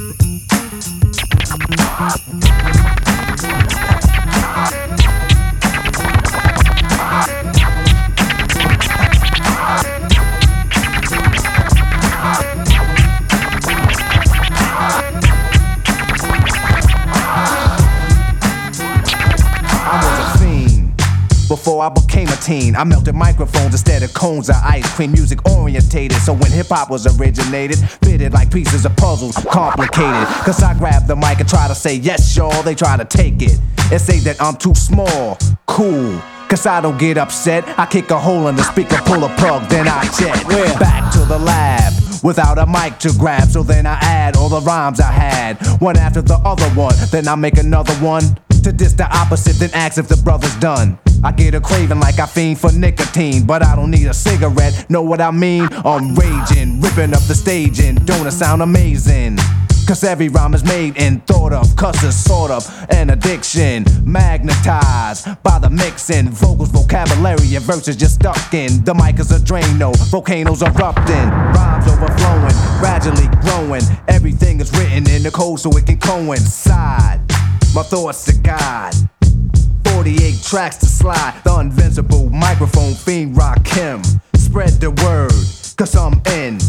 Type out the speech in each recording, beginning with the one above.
Before I became a teen, I melted microphones instead of cones of ice cream. Music orientated, so when hip-hop was originated, fitted like pieces of puzzles, complicated. Cause I grab the mic and try to say yes, y'all, they try to take it and say that I'm too small, cool. Cause I don't get upset, I kick a hole in the speaker, pull a plug, then I jet. Back to the lab, without a mic to grab. So then I add all the rhymes I had, one after the other one. Then I make another one to diss the opposite, then ask if the brother's done. I get a craving like I fiend for nicotine, but I don't need a cigarette, know what I mean? I'm raging, ripping up the stage, and don't it sound amazing? Cause every rhyme is made and thought of, cause it's sort of an addiction. Magnetized by the mixing, vocals, vocabulary, and verses just stuck in. The mic is a Drano, volcanoes erupting, rhymes overflowing, gradually growing. Everything is written in the code so it can coincide. My thoughts to God, 48 tracks to slide. The invincible microphone fiend Rakim. Spread the word, cause I'm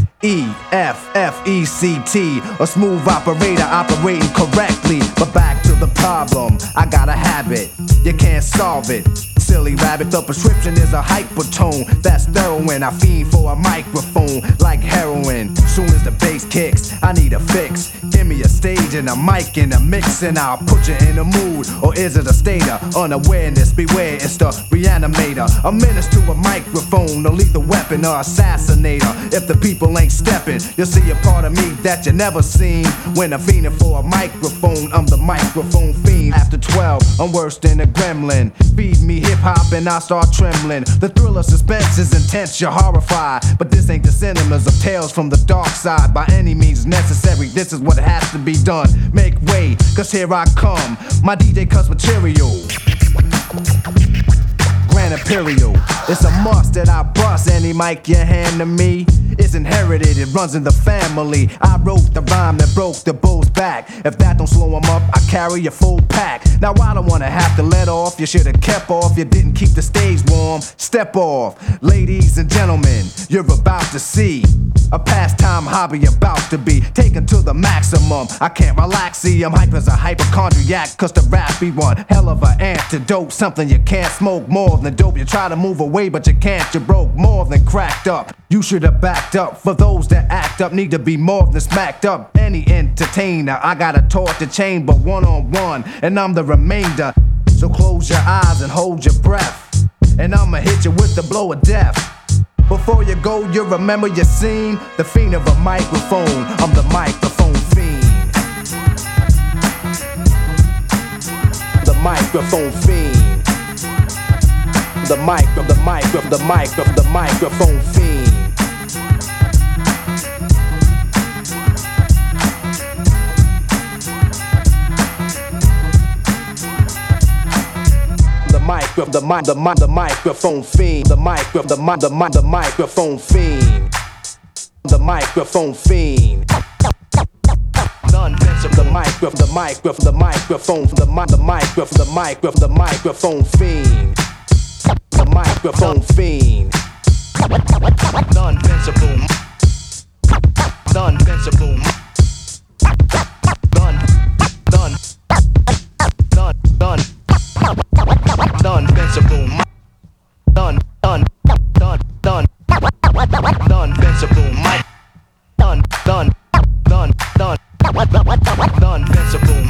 N-E-F-F-E-C-T, a smooth operator operating correctly. But back to the problem, I got a habit, you can't solve it. Silly rabbit, the prescription is a hypertone. That's heroin, I fiend for a microphone like heroin. Soon as the bass kicks, I need a fix. Give me a stage and a mic and a mix, and I'll put you in a mood. Or is it a state of unawareness? Beware, it's the reanimator. A menace to a microphone, a lethal weapon or assassinator. If the people ain't stepping, you'll see a part of me that you never seen. When I'm fiending for a microphone, I'm the microphone fiend. After 12, I'm worse than a gremlin. Feed me hip-hop and I start trembling. The thrill of suspense is intense, you're horrified. But this ain't the cinemas of tales from the dark side. By any means necessary, this is what has to be done. Make way, cause here I come. My DJ cuts material, Grand Imperial. It's a must that I bust any mic you hand to me. It's inherited, it runs in the family. I wrote the rhyme that broke the bull's back. If that don't slow him up, I carry a full pack. Now I don't wanna have to let off. You should've kept off, you didn't keep the stage warm. Step off, ladies and gentlemen, you're about to see a pastime hobby about to be taken to the maximum. I can't relax, see I'm hype as a hypochondriac. Cause the rap be one hell of an antidote. Something you can't smoke more than dope. You try to move away but you can't, you broke more than cracked up. You should've backed up. For those that act up need to be more than smacked up. Any entertainer, I got a torch to chain but one-on-one, and I'm the remainder. So close your eyes and hold your breath, and I'ma hit you with the blow of death. Before you go, you remember your scene. The fiend of a microphone, I'm the microphone fiend. The microphone fiend. The microphone fiend. The microphone fiend. The microphone fiend. The microphone fiend. The microphone fiend. The microphone fiend. The invincible. The invincible. The invincible. The invincible.